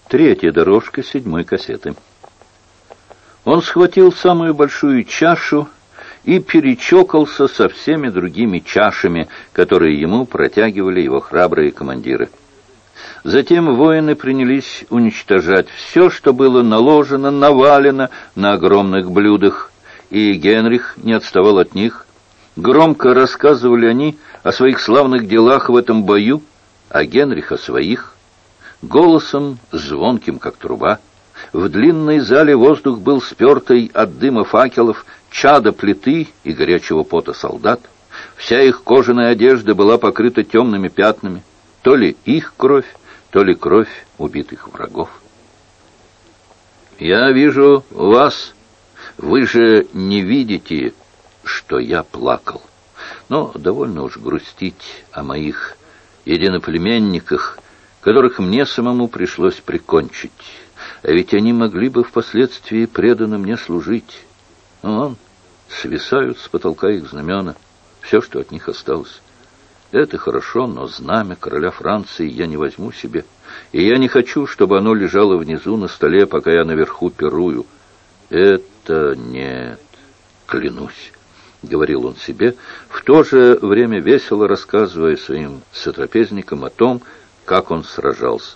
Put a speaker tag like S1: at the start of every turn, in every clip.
S1: Третья дорожка 7-й кассеты. Он схватил самую большую чашу и перечокался со всеми другими чашами, которые ему протягивали его храбрые командиры. Затем воины принялись уничтожать все, что было наложено, навалено на огромных блюдах, и Генрих не отставал от них. Громко рассказывали они о своих славных делах в этом бою, а Генрих о своих. Голосом звонким, как труба. В длинной зале воздух был спертый от дыма факелов, чада плиты и горячего пота солдат. Вся их кожаная одежда была покрыта темными пятнами, то ли их кровь, то ли кровь убитых врагов. «Я вижу вас. Вы же не видите, что я плакал. Но довольно уж грустить о моих единоплеменниках, которых мне самому пришлось прикончить. А ведь они могли бы впоследствии преданно мне служить. Вон, свисают с потолка их знамена, все, что от них осталось. Это хорошо, но знамя короля Франции я не возьму себе, и я не хочу, чтобы оно лежало внизу на столе, пока я наверху пирую. Это нет, клянусь», — говорил он себе, в то же время весело рассказывая своим сотрапезникам о том, как он сражался.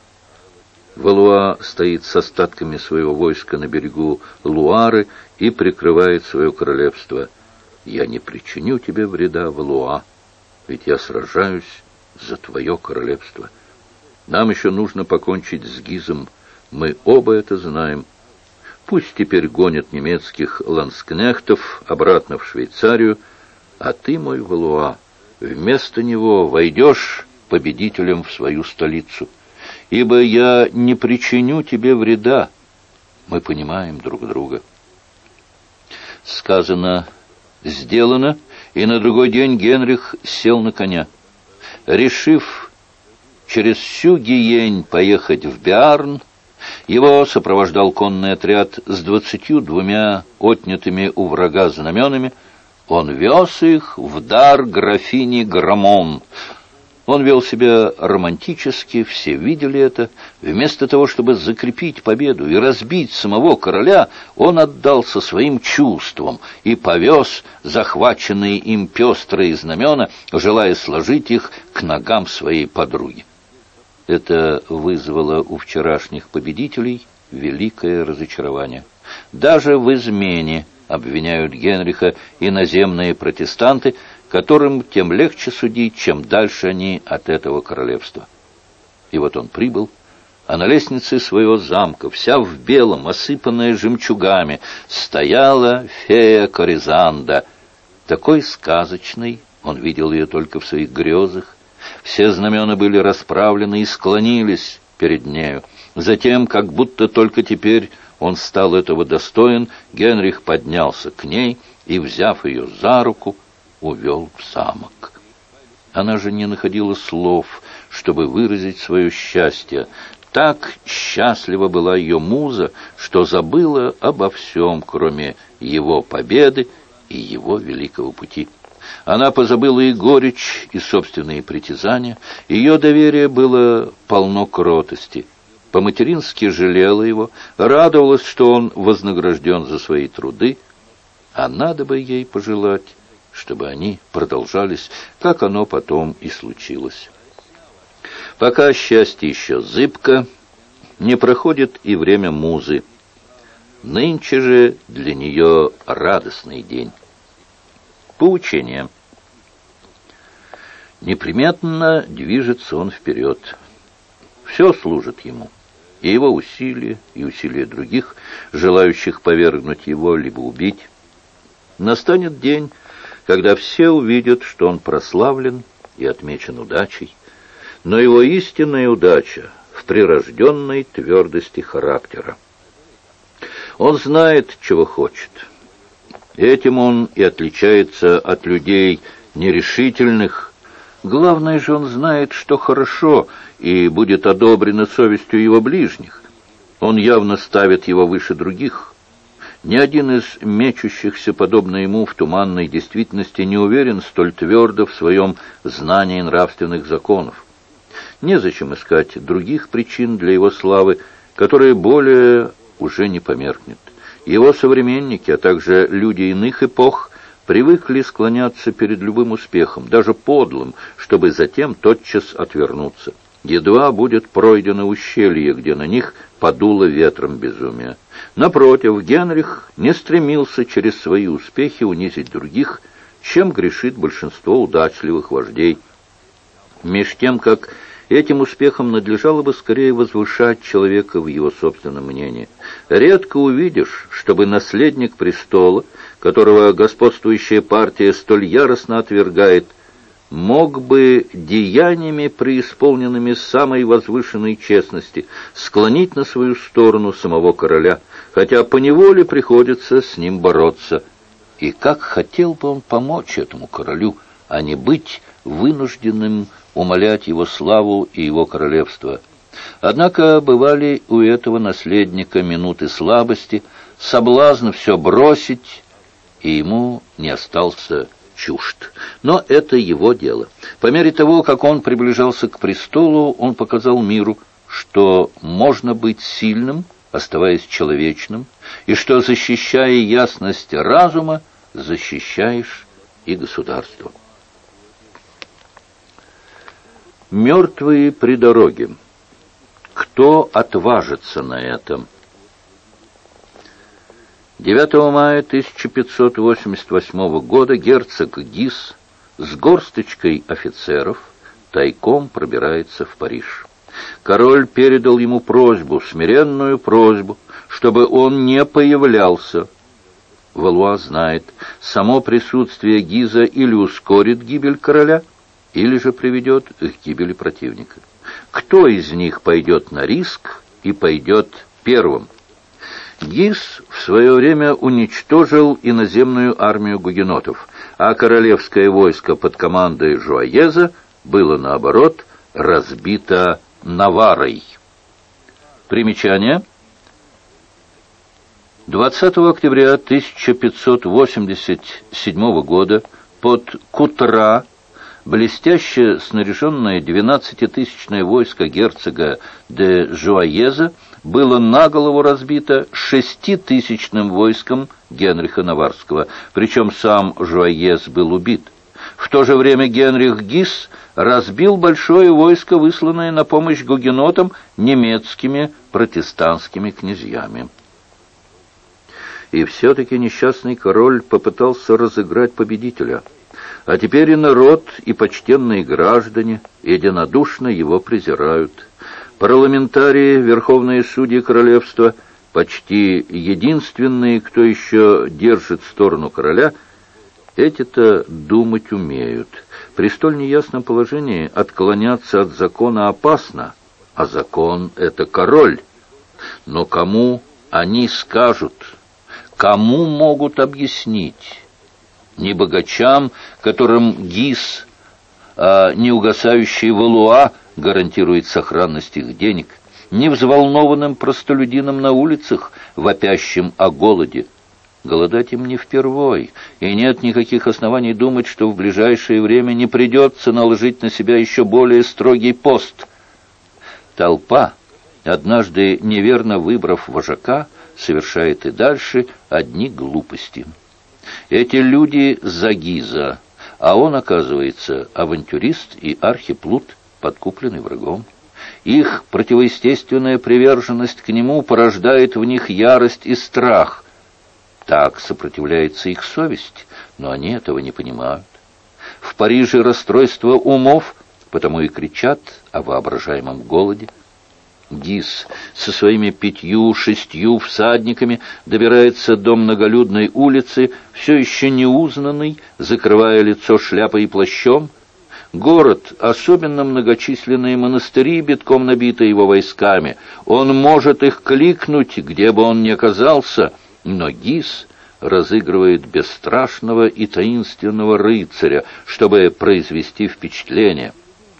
S1: Валуа стоит с остатками своего войска на берегу Луары и прикрывает свое королевство. «Я не причиню тебе вреда, Валуа, ведь я сражаюсь за твое королевство. Нам еще нужно покончить с Гизом, мы оба это знаем. Пусть теперь гонят немецких ланскнехтов обратно в Швейцарию, а ты, мой Валуа, вместо него войдешь победителем в свою столицу, ибо я не причиню тебе вреда. Мы понимаем друг друга». Сказано, сделано, и на другой день Генрих сел на коня. Решив через всю Гиень поехать в Биарн, его сопровождал конный отряд с 22 отнятыми у врага знаменами. Он вез их в дар графини Грамон. Он вел себя романтически, все видели это. Вместо того, чтобы закрепить победу и разбить самого короля, он отдался своим чувствам и повез захваченные им пестрые знамена, желая сложить их к ногам своей подруги. Это вызвало у вчерашних победителей великое разочарование. Даже в измене обвиняют Генриха иноземные протестанты, которым тем легче судить, чем дальше они от этого королевства. И вот он прибыл, а на лестнице своего замка, вся в белом, осыпанная жемчугами, стояла фея Коризанда. Такой сказочной он видел ее только в своих грезах. Все знамена были расправлены и склонились перед нею. Затем, как будто только теперь он стал этого достоин, Генрих поднялся к ней и, взяв ее за руку, увел в замок. Она же не находила слов, чтобы выразить свое счастье. Так счастлива была ее муза, что забыла обо всем, кроме его победы и его великого пути. Она позабыла и горечь, и собственные притязания. Ее доверие было полно кротости. По-матерински жалела его, радовалась, что он вознагражден за свои труды, а надо бы ей пожелать, чтобы они продолжались, как оно потом и случилось. Пока счастье еще зыбко, не проходит и время музы. Нынче же для нее радостный день. Поучение. Неприметно движется он вперед. Все служит ему. И его усилия, и усилия других, желающих повергнуть его, либо убить. Настанет день, когда все увидят, что он прославлен и отмечен удачей, но его истинная удача в прирожденной твердости характера. Он знает, чего хочет. Этим он и отличается от людей нерешительных. Главное же, он знает, что хорошо, и будет одобрено совестью его ближних. Он явно ставит его выше других. Ни один из мечущихся, подобно ему, в туманной действительности не уверен столь твердо в своем знании нравственных законов. Незачем искать других причин для его славы, которые более уже не померкнет. Его современники, а также люди иных эпох, привыкли склоняться перед любым успехом, даже подлым, чтобы затем тотчас отвернуться. Едва будет пройдено ущелье, где на них подуло ветром безумия. Напротив, Генрих не стремился через свои успехи унизить других, чем грешит большинство удачливых вождей. Меж тем, как этим успехом надлежало бы скорее возвышать человека в его собственном мнении. Редко увидишь, чтобы наследник престола, которого господствующая партия столь яростно отвергает, мог бы деяниями, преисполненными самой возвышенной честности, склонить на свою сторону самого короля, хотя поневоле приходится с ним бороться. И как хотел бы он помочь этому королю, а не быть вынужденным умалять его славу и его королевство. Однако бывали у этого наследника минуты слабости, соблазн все бросить, и ему не остался чужд. Но это его дело. По мере того, как он приближался к престолу, он показал миру, что можно быть сильным, оставаясь человечным, и что, защищая ясность разума, защищаешь и государство. Мертвые при дороге. Кто отважится на это? 9 мая 1588 года герцог Гиз с горсточкой офицеров тайком пробирается в Париж. Король передал ему просьбу, смиренную просьбу, чтобы он не появлялся. Валуа знает, само присутствие Гиза или ускорит гибель короля, или же приведет к гибели противника. Кто из них пойдет на риск и пойдет первым? Гиз в свое время уничтожил иноземную армию гугенотов, а королевское войско под командой Жуаеза было, наоборот, разбито Наваррой. Примечание. 20 октября 1587 года под Кутра блестяще снаряженное 12-тысячное войско герцога де Жуаеза было наголову разбито 6-тысячным войском Генриха Наварского, причем сам Жуаез был убит. В то же время Генрих Гиз разбил большое войско, высланное на помощь гугенотам немецкими протестантскими князьями. И все-таки несчастный король попытался разыграть победителя. А теперь и народ, и почтенные граждане единодушно его презирают. Парламентарии, верховные судьи королевства, почти единственные, кто еще держит сторону короля, эти-то думать умеют. При столь неясном положении отклоняться от закона опасно, а закон — это король. Но кому они скажут? Кому могут объяснить? Не богачам, которым Гиз, а неугасающий Валуа гарантирует сохранность их денег, не взволнованным простолюдинам на улицах, вопящим о голоде. Голодать им не впервой, и нет никаких оснований думать, что в ближайшее время не придется наложить на себя еще более строгий пост. Толпа, однажды неверно выбрав вожака, совершает и дальше одни глупости. Эти люди за Гиза, а он, оказывается, авантюрист и архиплут, подкупленный врагом. Их противоестественная приверженность к нему порождает в них ярость и страх. Так сопротивляется их совесть, но они этого не понимают. В Париже расстройство умов, потому и кричат о воображаемом голоде. Гиз со своими 5-6 всадниками добирается до многолюдной улицы, все еще неузнанный, закрывая лицо шляпой и плащом. Город, особенно многочисленные монастыри, битком набиты его войсками. Он может их кликнуть, где бы он ни оказался, но Гиз разыгрывает бесстрашного и таинственного рыцаря, чтобы произвести впечатление.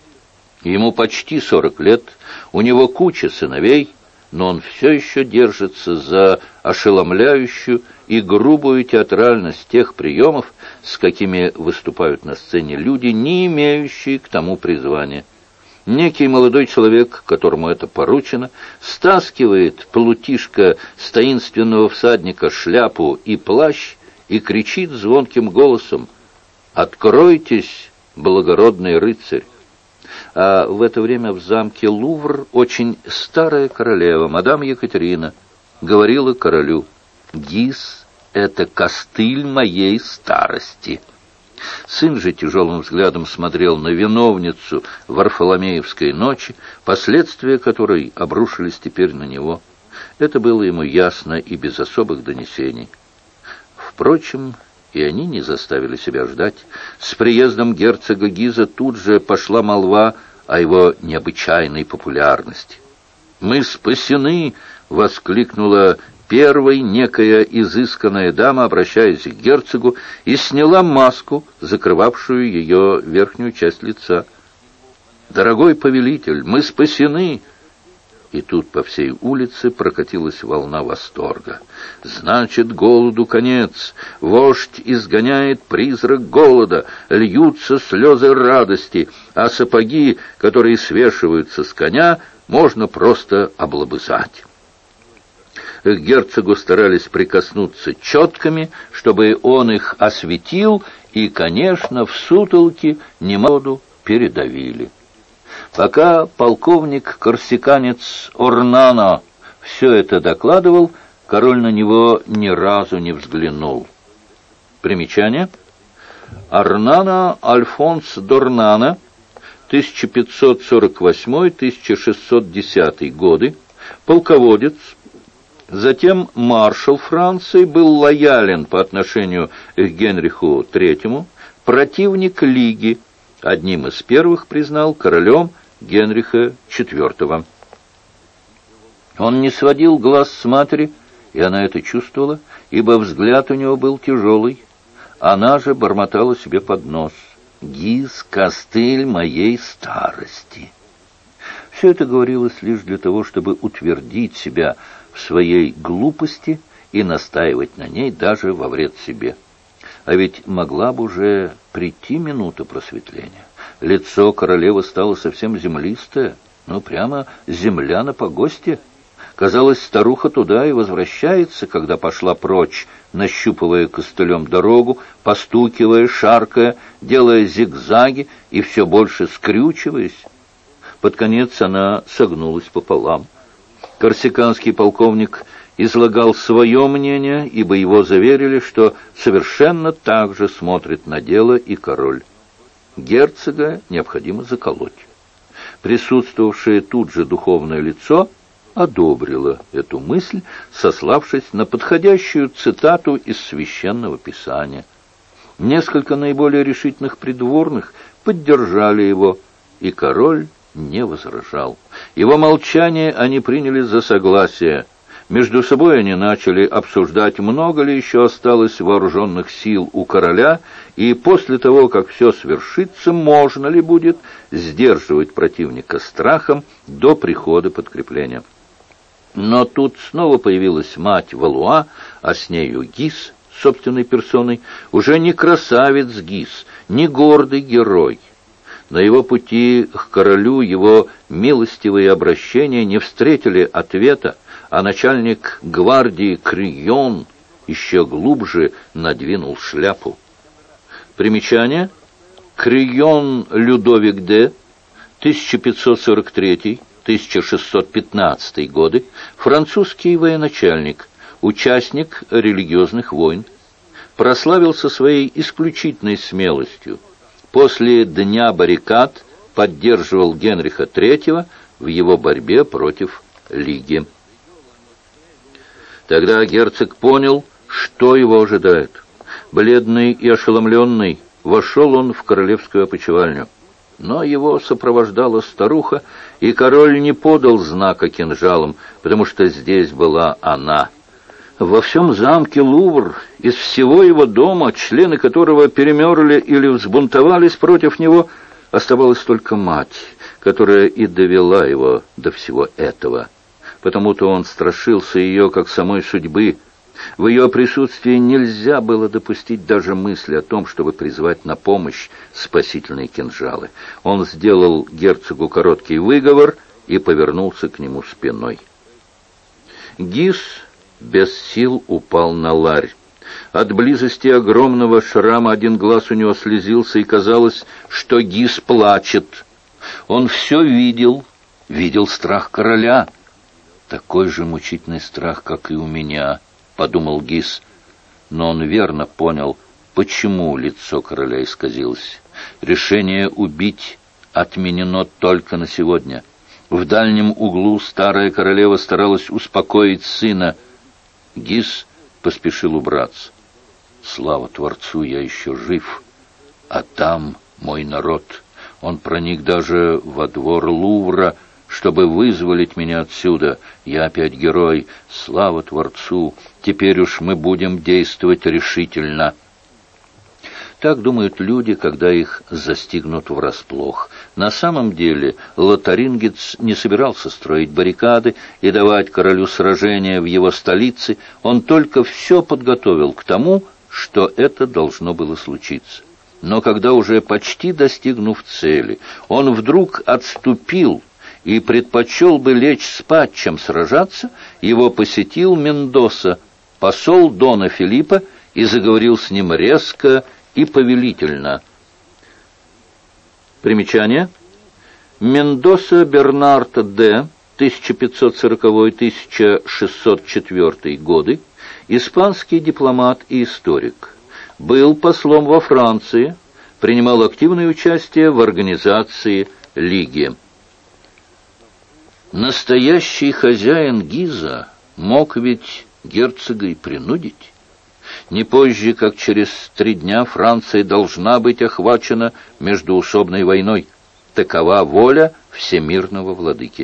S1: Ему почти 40 лет, у него куча сыновей, но он все еще держится за ошеломляющую и грубую театральность тех приемов, с какими выступают на сцене люди, не имеющие к тому призвания. некий молодой человек, которому это поручено, стаскивает плутишка с таинственного всадника шляпу и плащ и кричит звонким голосом: «Откройтесь, благородный рыцарь!» А в это время в замке Лувр очень старая королева, мадам Екатерина, говорила королю: «Гис — это костыль моей старости». Сын же тяжелым взглядом смотрел на виновницу Варфоломеевской ночи, последствия которой обрушились теперь на него. Это было ему ясно и без особых донесений. Впрочем, и они не заставили себя ждать. С приездом герцога Гиза тут же пошла молва о его необычайной популярности. «Мы спасены!» — воскликнула первой некая изысканная дама, обращаясь к герцогу, и сняла маску, закрывавшую ее верхнюю часть лица. «Дорогой повелитель, мы спасены!» И тут по всей улице прокатилась волна восторга. «Значит, голоду конец! Вождь изгоняет призрак голода! Льются слезы радости, а сапоги, которые свешиваются с коня, можно просто облобызать!» К герцогу старались прикоснуться четками, чтобы он их осветил, и, конечно, в сутолке немало передавили. Пока полковник-корсиканец Орнано все это докладывал, король на него ни разу не взглянул. Примечание. Орнано Альфонс д'Орнано, 1548-1610 годы, полководец, затем маршал Франции, был лоялен по отношению к Генриху III, противник Лиги, одним из первых признал королем Генриха IV. Он не сводил глаз с матери, и она это чувствовала, ибо взгляд у него был тяжелый. Она же бормотала себе под нос: «Гиз, костыль моей старости». Все это говорилось лишь для того, чтобы утвердить себя в своей глупости и настаивать на ней даже во вред себе. А ведь могла бы уже прийти минута просветления. Лицо королевы стало совсем землистое, прямо земля на погосте. Казалось, старуха туда и возвращается, когда пошла прочь, нащупывая костылем дорогу, постукивая, шаркая, делая зигзаги и все больше скрючиваясь. Под конец она согнулась пополам. Корсиканский полковник излагал свое мнение, ибо его заверили, что совершенно так же смотрит на дело и король. Герцога необходимо заколоть. Присутствовавшее тут же духовное лицо одобрило эту мысль, сославшись на подходящую цитату из Священного Писания. Несколько наиболее решительных придворных поддержали его, и король не возражал. Его молчание они приняли за согласие. Между собой они начали обсуждать, много ли еще осталось вооруженных сил у короля, и после того, как все свершится, можно ли будет сдерживать противника страхом до прихода подкрепления. Но тут снова появилась мать Валуа, а с нею Гис собственной персоной, уже не красавец Гис, не гордый герой. На его пути к королю его милостивые обращения не встретили ответа, а начальник гвардии Крийон еще глубже надвинул шляпу. Примечание. Крийон Людовик Д. 1543-1615 годы, французский военачальник, участник религиозных войн, прославился своей исключительной смелостью. После Дня баррикад поддерживал Генриха III в его борьбе против Лиги. Тогда герцог понял, что его ожидает. Бледный и ошеломленный вошел он в королевскую опочивальню. Но его сопровождала старуха, и король не подал знака кинжалом, потому что здесь была она. Во всем замке Лувр, из всего его дома, члены которого перемерли или взбунтовались против него, оставалась только мать, которая и довела его до всего этого. Потому-то он страшился ее, как самой судьбы. В ее присутствии нельзя было допустить даже мысли о том, чтобы призвать на помощь спасительные кинжалы. Он сделал герцогу короткий выговор и повернулся к нему спиной. Гиз без сил упал на ларь. От близости огромного шрама один глаз у него слезился, и казалось, что Гиз плачет. Он все видел страх короля. Такой же мучительный страх, как и у меня, подумал Гиз. Но он верно понял, почему лицо короля исказилось. Решение убить отменено только на сегодня. В дальнем углу старая королева старалась успокоить сына. Гиз поспешил убраться. Слава Творцу, я еще жив, а там мой народ. Он проник даже во двор Лувра, чтобы вызволить меня отсюда. Я опять герой. Слава Творцу! Теперь уж мы будем действовать решительно. Так думают люди, когда их застигнут врасплох. На самом деле Лотарингец не собирался строить баррикады и давать королю сражения в его столице. Он только все подготовил к тому, что это должно было случиться. Но когда уже почти достигнув цели, он вдруг отступил и предпочел бы лечь спать, чем сражаться, его посетил Мендоса, посол Дона Филиппа, и заговорил с ним резко и повелительно. Примечание. Мендоса Бернард Д. 1540-1604 годы, испанский дипломат и историк. Был послом во Франции, принимал активное участие в организации Лиги. Настоящий хозяин Гиза мог ведь герцога и принудить. Не позже, как через 3 дня, Франция должна быть охвачена междоусобной войной. Такова воля всемирного владыки.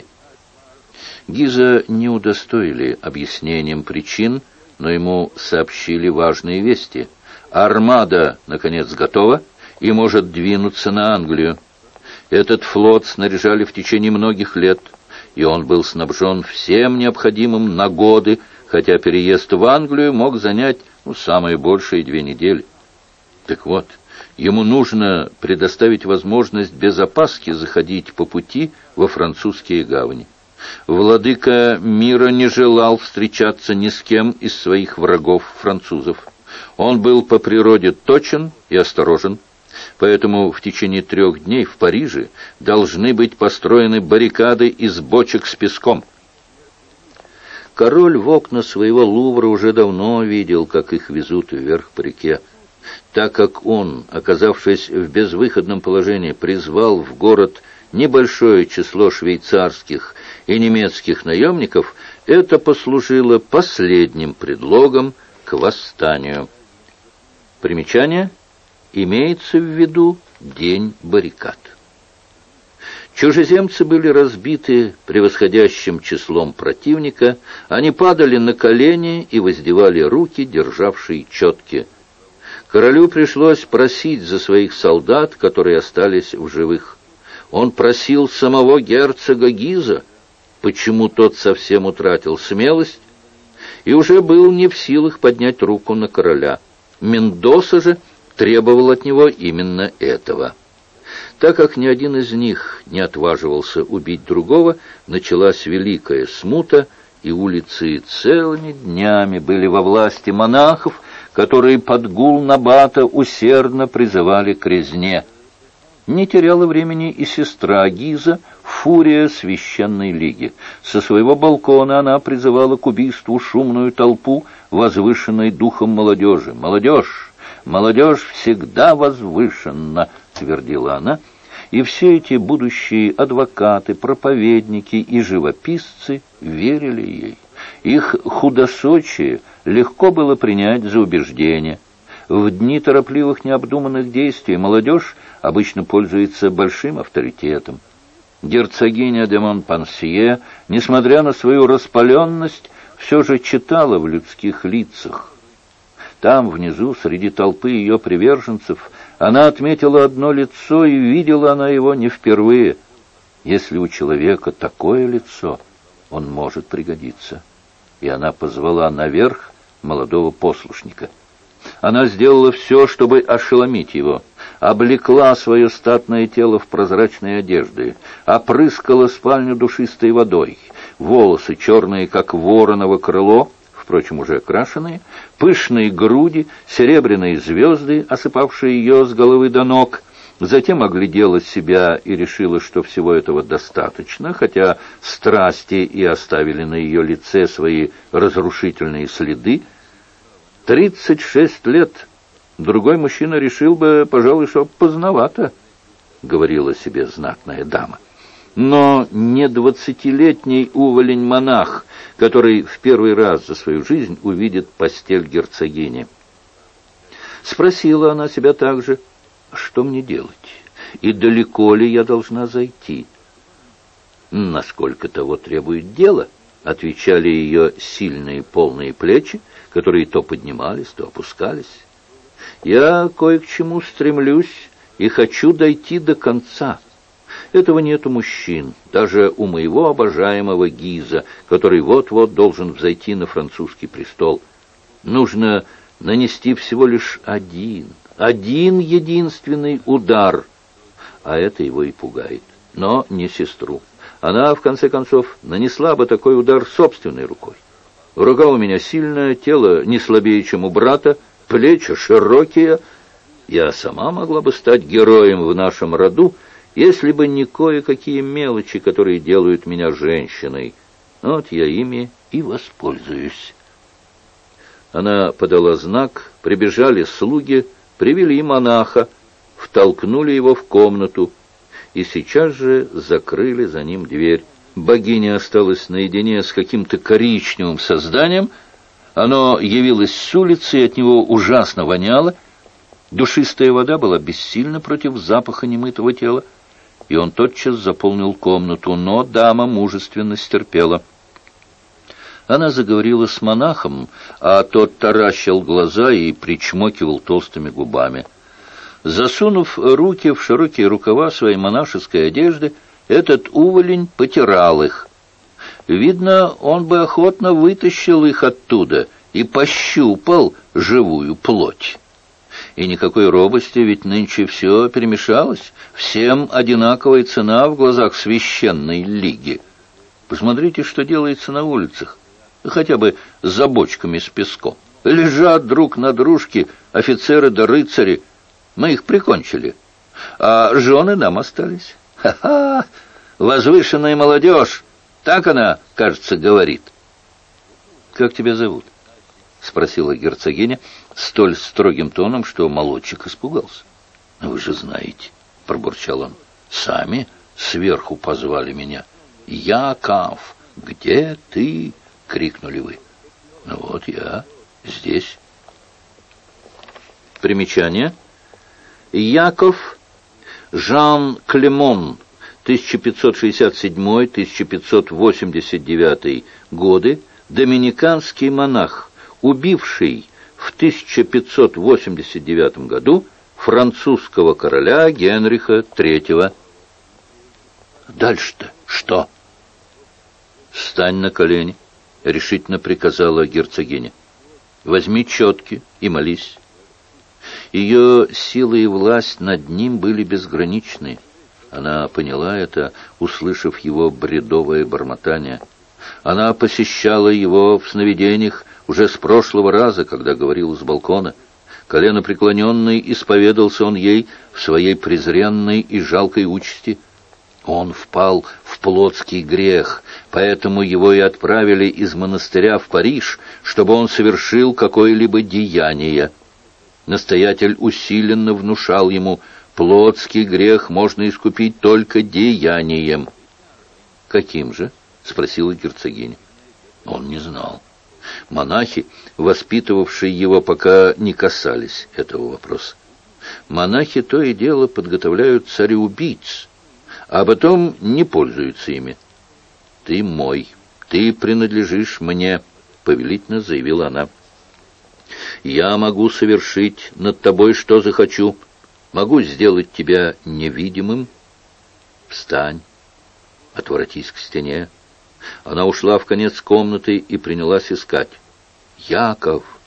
S1: Гиза не удостоили объяснением причин, но ему сообщили важные вести. Армада, наконец, готова и может двинуться на Англию. Этот флот снаряжали в течение многих лет, и он был снабжен всем необходимым на годы, хотя переезд в Англию мог занять самые большие 2 недели. Так вот, ему нужно предоставить возможность без опаски заходить по пути во французские гавани. Владыка мира не желал встречаться ни с кем из своих врагов французов. Он был по природе точен и осторожен, поэтому в течение 3 дней в Париже должны быть построены баррикады из бочек с песком. Король в окна своего Лувра уже давно видел, как их везут вверх по реке. Так как он, оказавшись в безвыходном положении, призвал в город небольшое число швейцарских и немецких наемников, это послужило последним предлогом к восстанию. Примечание. Имеется в виду день баррикад. Чужеземцы были разбиты превосходящим числом противника, они падали на колени и воздевали руки, державшие четки. Королю пришлось просить за своих солдат, которые остались в живых. Он просил самого герцога Гиза, почему тот совсем утратил смелость, и уже был не в силах поднять руку на короля. Мендоса же требовал от него именно этого. Так как ни один из них не отваживался убить другого, началась великая смута, и улицы целыми днями были во власти монахов, которые под гул набата усердно призывали к резне. Не теряла времени и сестра Гиза, фурия священной лиги. Со своего балкона она призывала к убийству шумную толпу, возвышенной духом молодежи. «Молодежь! Молодежь всегда возвышенна!» — твердила она. И все эти будущие адвокаты, проповедники и живописцы верили ей. Их худосочие легко было принять за убеждение. В дни торопливых необдуманных действий молодежь обычно пользуется большим авторитетом. Герцогиня де Монпансье, несмотря на свою распаленность, все же читала в людских лицах. Там, внизу, среди толпы ее приверженцев, она отметила одно лицо, и видела она его не впервые. Если у человека такое лицо, он может пригодиться. И она позвала наверх молодого послушника. Она сделала все, чтобы ошеломить его, облекла свое статное тело в прозрачные одежды, опрыскала спальню душистой водой, волосы черные, как вороново крыло, впрочем, уже окрашенные, пышные груди, серебряные звезды, осыпавшие ее с головы до ног. Затем оглядела себя и решила, что всего этого достаточно, хотя страсти и оставили на ее лице свои разрушительные следы. 36 лет. Другой мужчина решил бы, пожалуй, что поздновато, говорила себе знатная дама. Но не 20-летний уволень-монах, который в первый раз за свою жизнь увидит постель герцогини. Спросила она себя также, что мне делать, и далеко ли я должна зайти. Насколько того требует дело, отвечали ее сильные полные плечи, которые то поднимались, то опускались. Я кое к чему стремлюсь и хочу дойти до конца. Этого нет у мужчин, даже у моего обожаемого Гиза, который вот-вот должен взойти на французский престол. Нужно нанести всего лишь один единственный удар, а это его и пугает. Но не сестру. Она, в конце концов, нанесла бы такой удар собственной рукой. Рука у меня сильная, тело не слабее, чем у брата, плечи широкие. Я сама могла бы стать героем в нашем роду, если бы не кое-какие мелочи, которые делают меня женщиной. Вот я ими и воспользуюсь. Она подала знак, прибежали слуги, привели монаха, втолкнули его в комнату и сейчас же закрыли за ним дверь. Богиня осталась наедине с каким-то коричневым созданием. Оно явилось с улицы, и от него ужасно воняло. Душистая вода была бессильна против запаха немытого тела, и он тотчас заполнил комнату, но дама мужественно стерпела. Она заговорила с монахом, а тот таращил глаза и причмокивал толстыми губами. Засунув руки в широкие рукава своей монашеской одежды, этот уволень потирал их. Видно, он бы охотно вытащил их оттуда и пощупал живую плоть. И никакой робости, ведь нынче все перемешалось, всем одинаковая цена в глазах священной лиги. Посмотрите, что делается на улицах, хотя бы за бочками с песком. Лежат друг на дружке офицеры да рыцари, мы их прикончили, а жены нам остались. Ха-ха! Возвышенная молодежь! Так она, кажется, говорит. «Как тебя зовут?» — спросила герцогиня столь строгим тоном, что молодчик испугался. «Вы же знаете», — пробурчал он, — «сами сверху позвали меня. Яков, где ты?» — крикнули вы. «Ну вот я здесь». Примечание. Яков Жан Клемон, 1567-1589 годы, доминиканский монах, убивший в 1589 году французского короля Генриха III. Дальше-то что? «Встань на колени», — решительно приказала герцогиня. «Возьми четки и молись». Ее сила и власть над ним были безграничны. Она поняла это, услышав его бредовое бормотание. Она посещала его в сновидениях уже с прошлого раза, когда говорила с балкона. Коленопреклоненный исповедался он ей в своей презренной и жалкой участи. Он впал в плотский грех, поэтому его и отправили из монастыря в Париж, чтобы он совершил какое-либо деяние. Настоятель усиленно внушал ему: плотский грех можно искупить только деянием. «Каким же?» — спросила герцогиня. Он не знал. Монахи, воспитывавшие его, пока не касались этого вопроса. Монахи то и дело подготовляют цареубийц, а потом не пользуются ими. «Ты мой, ты принадлежишь мне», — повелительно заявила она. «Я могу совершить над тобой, что захочу. Могу сделать тебя невидимым. Встань, отворотись к стене». Она ушла в конец комнаты и принялась искать. «Яков!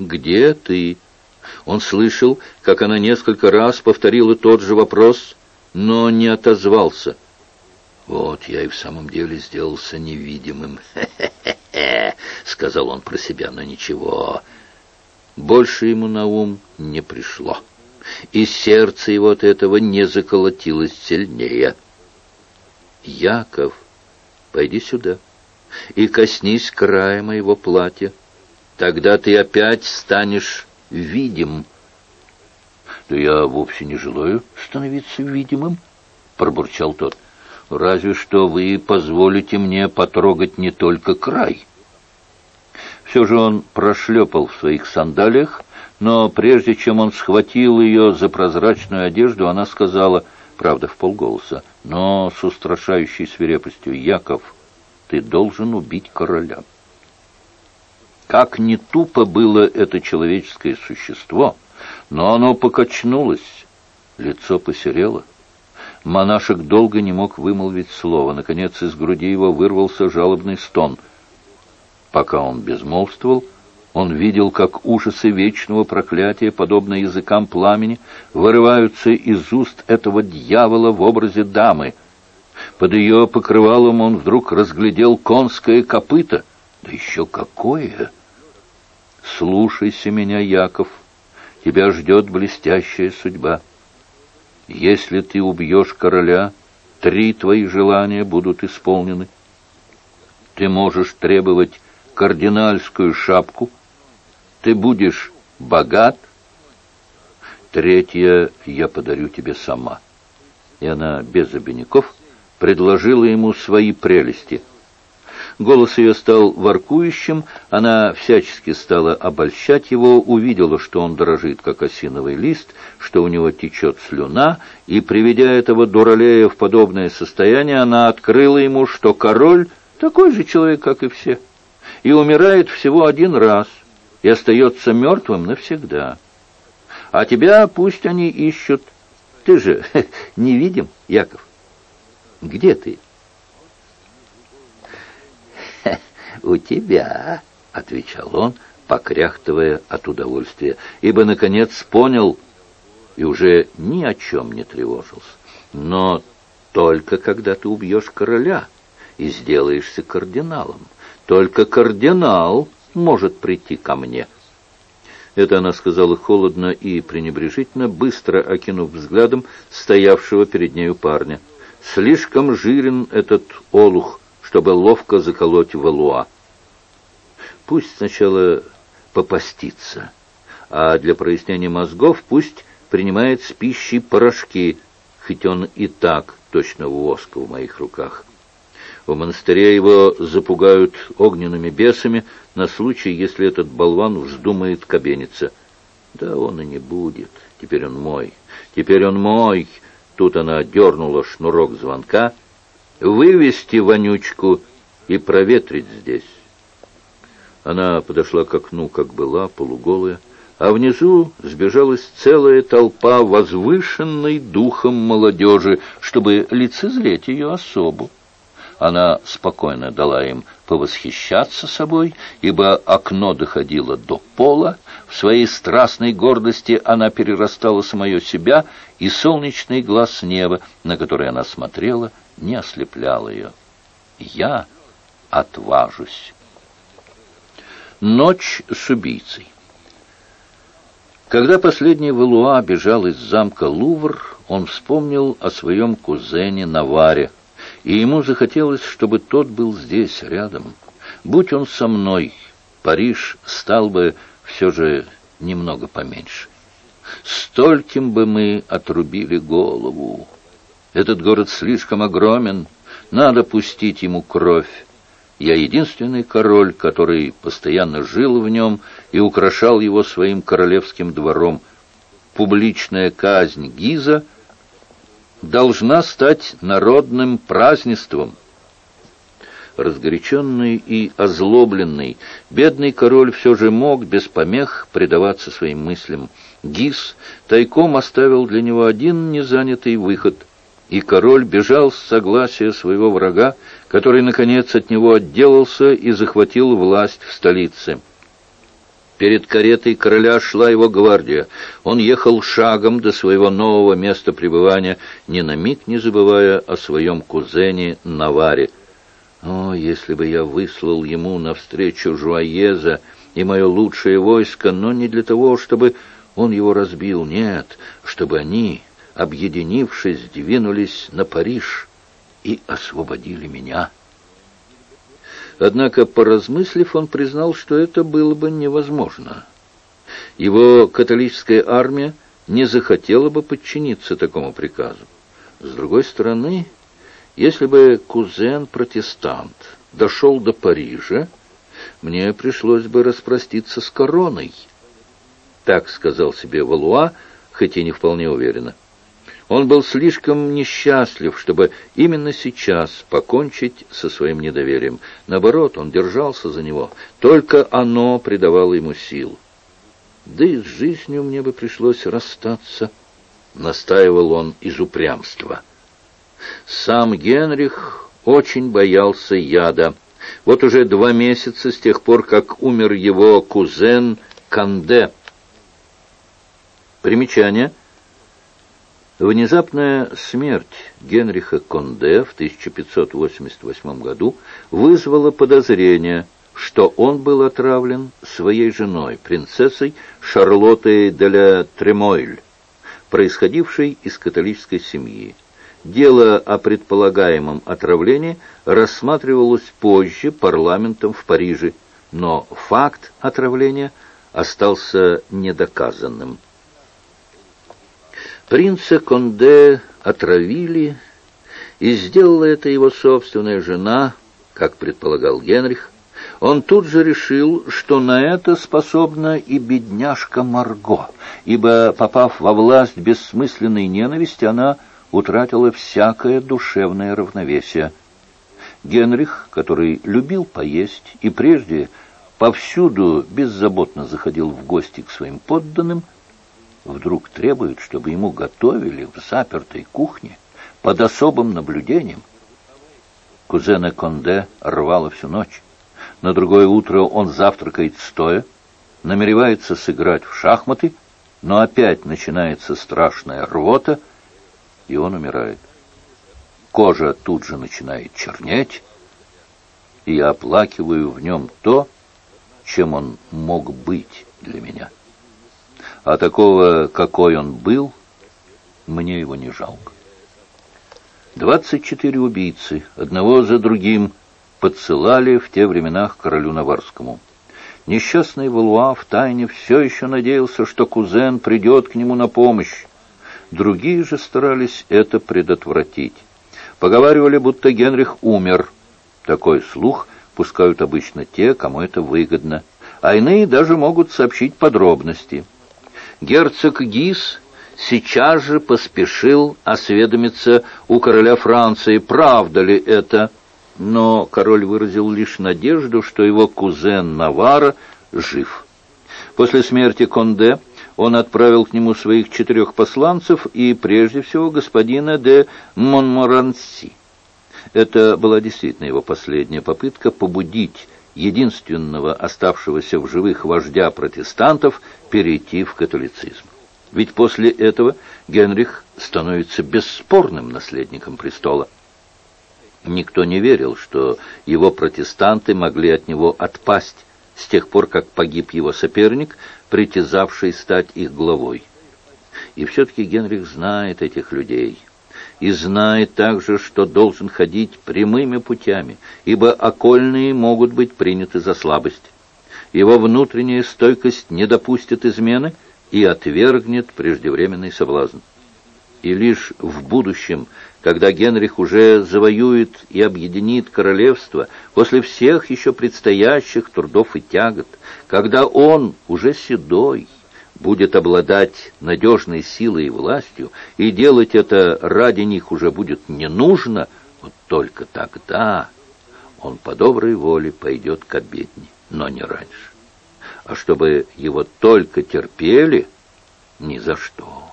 S1: где ты?» Он слышал, как она несколько раз повторила тот же вопрос, но не отозвался. «Вот я и в самом деле сделался невидимым. Хе-хе-хе», — сказал он про себя, но ничего. Больше ему на ум не пришло, и сердце его от этого не заколотилось сильнее. «Яков, пойди сюда и коснись края моего платья. Тогда ты опять станешь видим». «Да я вовсе не желаю становиться видимым», — пробурчал тот. «Разве что вы позволите мне потрогать не только край». Все же он прошлепал в своих сандалиях, но прежде чем он схватил ее за прозрачную одежду, она сказала, правда, вполголоса, но с устрашающей свирепостью: «Яков, ты должен убить короля». Как ни тупо было это человеческое существо, но оно покачнулось, лицо посерело. Монашек долго не мог вымолвить слова. Наконец из груди его вырвался жалобный стон. Пока он безмолвствовал, он видел, как ужасы вечного проклятия, подобно языкам пламени, вырываются из уст этого дьявола в образе дамы. Под ее покрывалом он вдруг разглядел конское копыто. Да еще какое! «Слушайся меня, Яков, тебя ждет блестящая судьба. Если ты убьешь короля, 3 твои желания будут исполнены. Ты можешь требовать кардинальскую шапку, ты будешь богат, 3 я подарю тебе сама». И она без обиняков предложила ему свои прелести. Голос ее стал воркующим, она всячески стала обольщать его, увидела, что он дрожит, как осиновый лист, что у него течет слюна, и, приведя этого дуралея в подобное состояние, она открыла ему, что король такой же человек, как и все, и умирает всего 1 раз, и остается мертвым навсегда. А тебя пусть они ищут. Ты же невидим, Яков. Где ты? «У тебя», — отвечал он, покряхтывая от удовольствия, ибо, наконец, понял и уже ни о чем не тревожился. «Но только когда ты убьешь короля и сделаешься кардиналом, только кардинал может прийти ко мне». Это она сказала холодно и пренебрежительно, быстро окинув взглядом стоявшего перед нею парня. Слишком жирен этот олух, чтобы ловко заколоть Валуа. Пусть сначала попастится, а для прояснения мозгов пусть принимает с пищей порошки, хоть он и так точно воск в моих руках. В монастыре его запугают огненными бесами на случай, если этот болван вздумает кабениться. Да он и не будет. Теперь он мой. Теперь он мой. Тут она дернула шнурок звонка. «Вывести вонючку и проветрить здесь». Она подошла к окну, как была, полуголая, а внизу сбежалась целая толпа возвышенной духом молодежи, чтобы лицезреть ее особу. Она спокойно дала им повосхищаться собой, ибо окно доходило до пола. В своей страстной гордости она перерастала самое себя, и солнечный глаз неба, на который она смотрела, не ослеплял ее. «Я отважусь». Ночь с убийцей. Когда последний Валуа бежал из замка Лувр, он вспомнил о своем кузене Наваре, и ему захотелось, чтобы тот был здесь, рядом. Будь он со мной, Париж стал бы все же немного поменьше. Стольким бы мы отрубили голову. Этот город слишком огромен, надо пустить ему кровь. Я единственный король, который постоянно жил в нем и украшал его своим королевским двором. Публичная казнь Гиза должна стать народным празднеством. Разгоряченный и озлобленный, бедный король все же мог без помех предаваться своим мыслям. Гиз тайком оставил для него один незанятый выход, и король бежал с согласия своего врага, который, наконец, от него отделался и захватил власть в столице. Перед каретой короля шла его гвардия. Он ехал шагом до своего нового места пребывания, ни на миг не забывая о своем кузене Наваре. О, если бы я выслал ему навстречу Жуаеза и мое лучшее войско, но не для того, чтобы он его разбил, нет, чтобы они, объединившись, двинулись на Париж и освободили меня. Однако, поразмыслив, он признал, что это было бы невозможно. Его католическая армия не захотела бы подчиниться такому приказу. С другой стороны, если бы кузен-протестант дошел до Парижа, мне пришлось бы распроститься с короной. Так сказал себе Валуа, хоть и не вполне уверенно. Он был слишком несчастлив, чтобы именно сейчас покончить со своим недоверием. Наоборот, он держался за него. Только оно придавало ему сил. Да и с жизнью мне бы пришлось расстаться, настаивал он из упрямства. Сам Генрих очень боялся яда. Вот уже 2 месяца с тех пор, как умер его кузен Конде. Примечание. Внезапная смерть Генриха Конде в 1588 году вызвала подозрение, что он был отравлен своей женой, принцессой Шарлоттой де ля Тремойль, происходившей из католической семьи. Дело о предполагаемом отравлении рассматривалось позже парламентом в Париже, но факт отравления остался недоказанным. Принца Конде отравили, и сделала это его собственная жена, как предполагал Генрих. Он тут же решил, что на это способна и бедняжка Марго, ибо, попав во власть бессмысленной ненависти, она утратила всякое душевное равновесие. Генрих, который любил поесть и прежде повсюду беззаботно заходил в гости к своим подданным, вдруг требует, чтобы ему готовили в запертой кухне под особым наблюдением. Кузена Конде рвало всю ночь. На другое утро он завтракает стоя, намеревается сыграть в шахматы, но опять начинается страшная рвота, и он умирает. Кожа тут же начинает чернеть, и я оплакиваю в нем то, чем он мог быть для меня. А такого, какой он был, мне его не жалко. 24 убийцы, одного за другим, подсылали в те времена к королю Наварскому. Несчастный Валуа втайне все еще надеялся, что кузен придет к нему на помощь. Другие же старались это предотвратить. Поговаривали, будто Генрих умер. Такой слух пускают обычно те, кому это выгодно, а иные даже могут сообщить подробности. Герцог Гис сейчас же поспешил осведомиться у короля Франции, правда ли это, но король выразил лишь надежду, что его кузен Навара жив. После смерти Конде он отправил к нему своих 4 посланцев и, прежде всего, господина де Монморанси. Это была действительно его последняя попытка побудить единственного оставшегося в живых вождя протестантов перейти в католицизм. Ведь после этого Генрих становится бесспорным наследником престола. Никто не верил, что его протестанты могли от него отпасть с тех пор, как погиб его соперник, притязавший стать их главой. И все-таки Генрих знает этих людей. И знает также, что должен ходить прямыми путями, ибо окольные могут быть приняты за слабость. Его внутренняя стойкость не допустит измены и отвергнет преждевременный соблазн. И лишь в будущем, когда Генрих уже завоюет и объединит королевство, после всех еще предстоящих трудов и тягот, когда он, уже седой, будет обладать надежной силой и властью, и делать это ради них уже будет не нужно, вот только тогда он по доброй воле пойдет к обедне, но не раньше. А чтобы его только терпели, ни за что.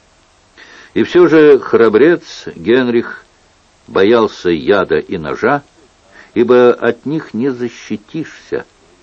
S1: И все же храбрец Генрих боялся яда и ножа, ибо от них не защитишься.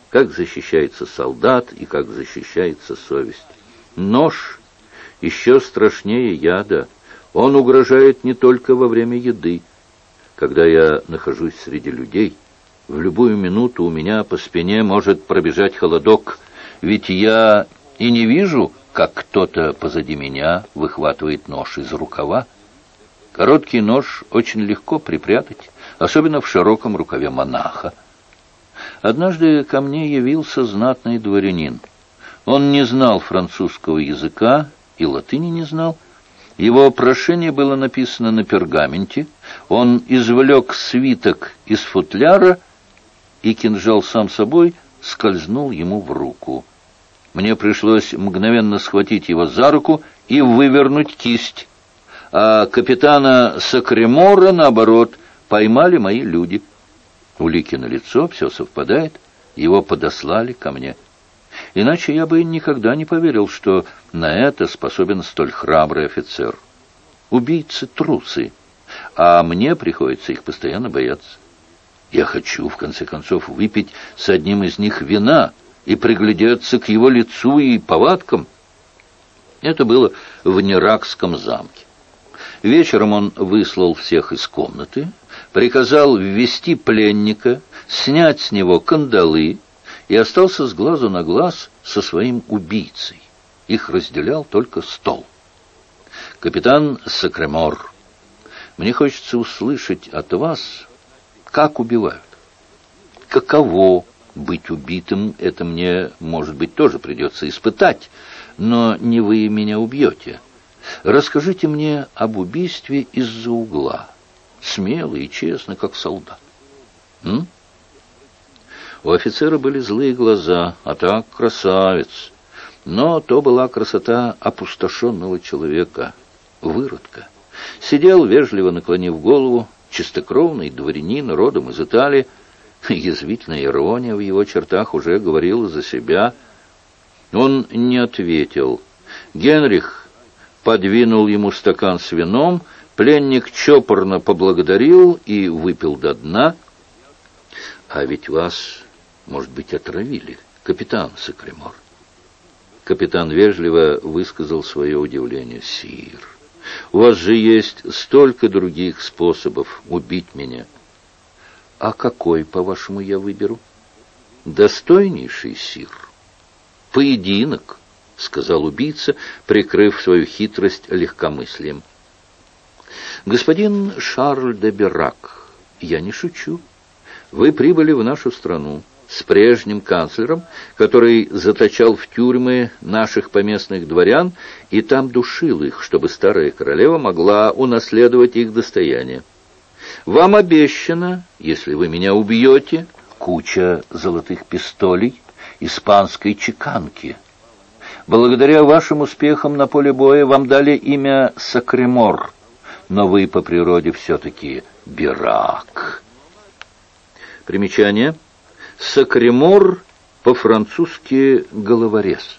S1: как защищается солдат и как защищается совесть. Нож еще страшнее яда. Он угрожает не только во время еды. Когда я нахожусь среди людей, в любую минуту у меня по спине может пробежать холодок, ведь я и не вижу, как кто-то позади меня выхватывает нож из рукава. Короткий нож очень легко припрятать, особенно в широком рукаве монаха. Однажды ко мне явился знатный дворянин. Он не знал французского языка и латыни не знал. Его прошение было написано на пергаменте. Он извлек свиток из футляра, и кинжал сам собой скользнул ему в руку. Мне пришлось мгновенно схватить его за руку и вывернуть кисть. А капитана Сакремора, наоборот, поймали мои люди. Улики налицо, все совпадает. Его подослали ко мне. Иначе я бы никогда не поверил, что на это способен столь храбрый офицер. Убийцы трусы, а мне приходится их постоянно бояться. Я хочу, в конце концов, выпить с одним из них вина и приглядеться к его лицу и повадкам. Это было в Неракском замке. Вечером он выслал всех из комнаты, приказал ввести пленника, снять с него кандалы и остался с глазу на глаз со своим убийцей. Их разделял только стол. Капитан Сакремор, мне хочется услышать от вас, как убивают. Каково быть убитым, это мне, может быть, тоже придется испытать, но не вы меня убьете. Расскажите мне об убийстве из-за угла, смело и честно, как солдат. У офицера были злые глаза, а так красавец. Но то была красота опустошенного человека, выродка. Сидел, вежливо наклонив голову, чистокровный дворянин, родом из Италии. Язвительная ирония в его чертах уже говорила за себя. Он не ответил. Генрих подвинул ему стакан с вином, пленник чопорно поблагодарил и выпил до дна. «А ведь вас, может быть, отравили, капитан Сакремор?» Капитан вежливо высказал свое удивление. «Сир, у вас же есть столько других способов убить меня». «А какой, по-вашему, я выберу?» «Достойнейший, сир. Поединок», — сказал убийца, прикрыв свою хитрость легкомыслием. «Господин Шарль де Берак, я не шучу. Вы прибыли в нашу страну с прежним канцлером, который заточал в тюрьмы наших поместных дворян и там душил их, чтобы старая королева могла унаследовать их достояние. Вам обещано, если вы меня убьете, куча золотых пистолей, испанской чеканки. Благодаря вашим успехам на поле боя вам дали имя Сакремор, но вы по природе все-таки Берак». Примечание. Сакремор по-французски головорез.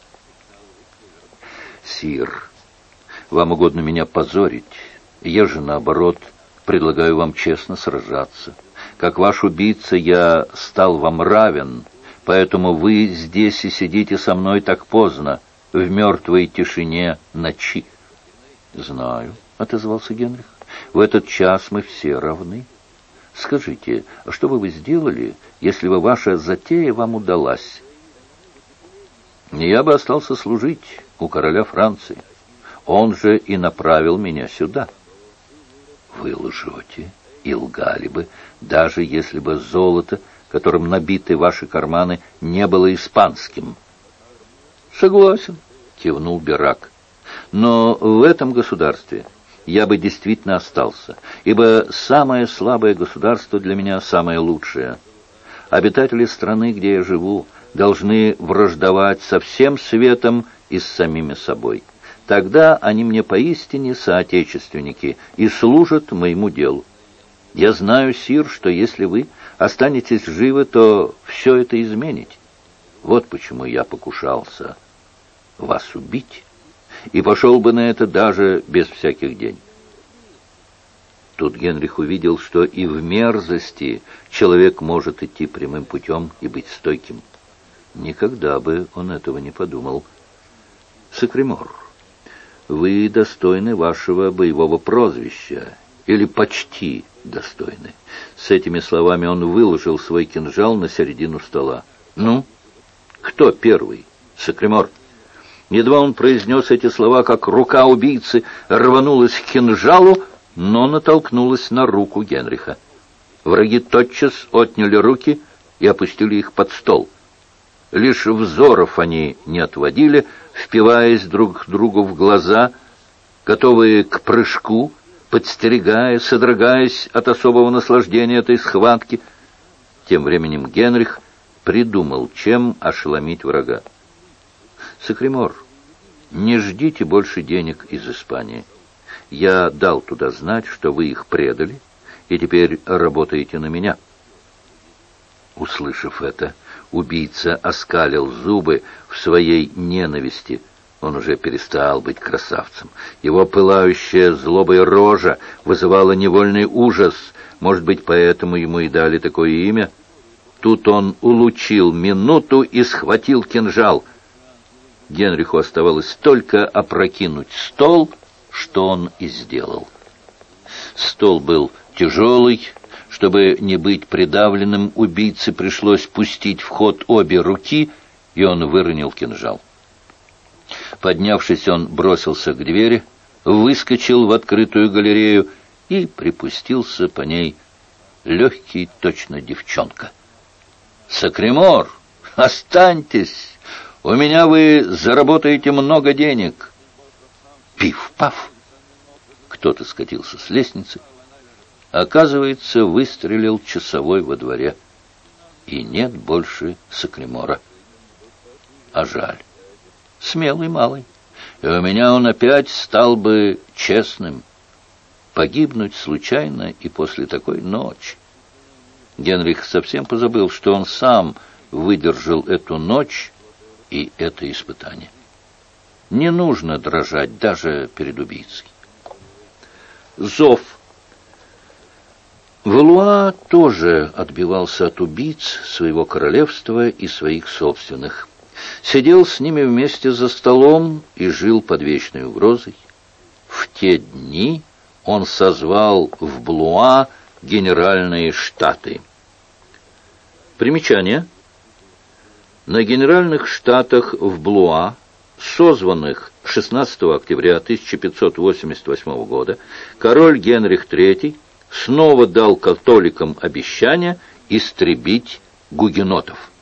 S1: «Сир, вам угодно меня позорить, я же, наоборот, предлагаю вам честно сражаться. Как ваш убийца я стал вам равен, поэтому вы здесь и сидите со мной так поздно, в мертвой тишине ночи». «Знаю», — отозвался Генрих, — «в этот час мы все равны. Скажите, а что бы вы сделали, если бы ваша затея вам удалась?» «Я бы остался служить у короля Франции. Он же и направил меня сюда». «Вы лжете и лгали бы, даже если бы золото, которым набиты ваши карманы, не было испанским». «Согласен», — кивнул Берак. «Но в этом государстве я бы действительно остался, ибо самое слабое государство для меня самое лучшее. Обитатели страны, где я живу, должны враждовать со всем светом и с самими собой. Тогда они мне поистине соотечественники и служат моему делу. Я знаю, сир, что если вы останетесь живы, то все это измените. Вот почему я покушался вас убить, и пошел бы на это даже без всяких денег». Тут Генрих увидел, что и в мерзости человек может идти прямым путем и быть стойким. Никогда бы он этого не подумал. Сакремор, вы достойны вашего боевого прозвища, или почти достойны. С этими словами он выложил свой кинжал на середину стола. Ну, кто первый? Сакремор. Едва он произнес эти слова, как рука убийцы рванулась к кинжалу, но натолкнулась на руку Генриха. Враги тотчас отняли руки и опустили их под стол. Лишь взоров они не отводили, впиваясь друг другу в глаза, готовые к прыжку, подстерегая, содрогаясь от особого наслаждения этой схватки. Тем временем Генрих придумал, чем ошеломить врага. «Сакремор, не ждите больше денег из Испании. Я дал туда знать, что вы их предали, и теперь работаете на меня». Услышав это, убийца оскалил зубы в своей ненависти. Он уже перестал быть красавцем. Его пылающая злобой рожа вызывала невольный ужас. Может быть, поэтому ему и дали такое имя? Тут он улучил минуту и схватил кинжал. Генриху оставалось только опрокинуть стол, что он и сделал. Стол был тяжелый. Чтобы не быть придавленным, убийце пришлось пустить в ход обе руки, и он выронил кинжал. Поднявшись, он бросился к двери, выскочил в открытую галерею и припустился по ней, легкий, точно девчонка. «Сакремор, останьтесь! У меня вы заработаете много денег!» Пиф-паф! Кто-то скатился с лестницы. Оказывается, выстрелил часовой во дворе. И нет больше Сакремора. А жаль. Смелый малый. И у меня он опять стал бы честным. Погибнуть случайно и после такой ночи. Генрих совсем позабыл, что он сам выдержал эту ночь и это испытание. Не нужно дрожать даже перед убийцей. Зов. Валуа тоже отбивался от убийц своего королевства и своих собственных. Сидел с ними вместе за столом и жил под вечной угрозой. В те дни он созвал в Блуа генеральные штаты. Примечание. На генеральных штатах в Блуа, созванных 16 октября 1588 года, король Генрих III снова дал католикам обещание истребить гугенотов.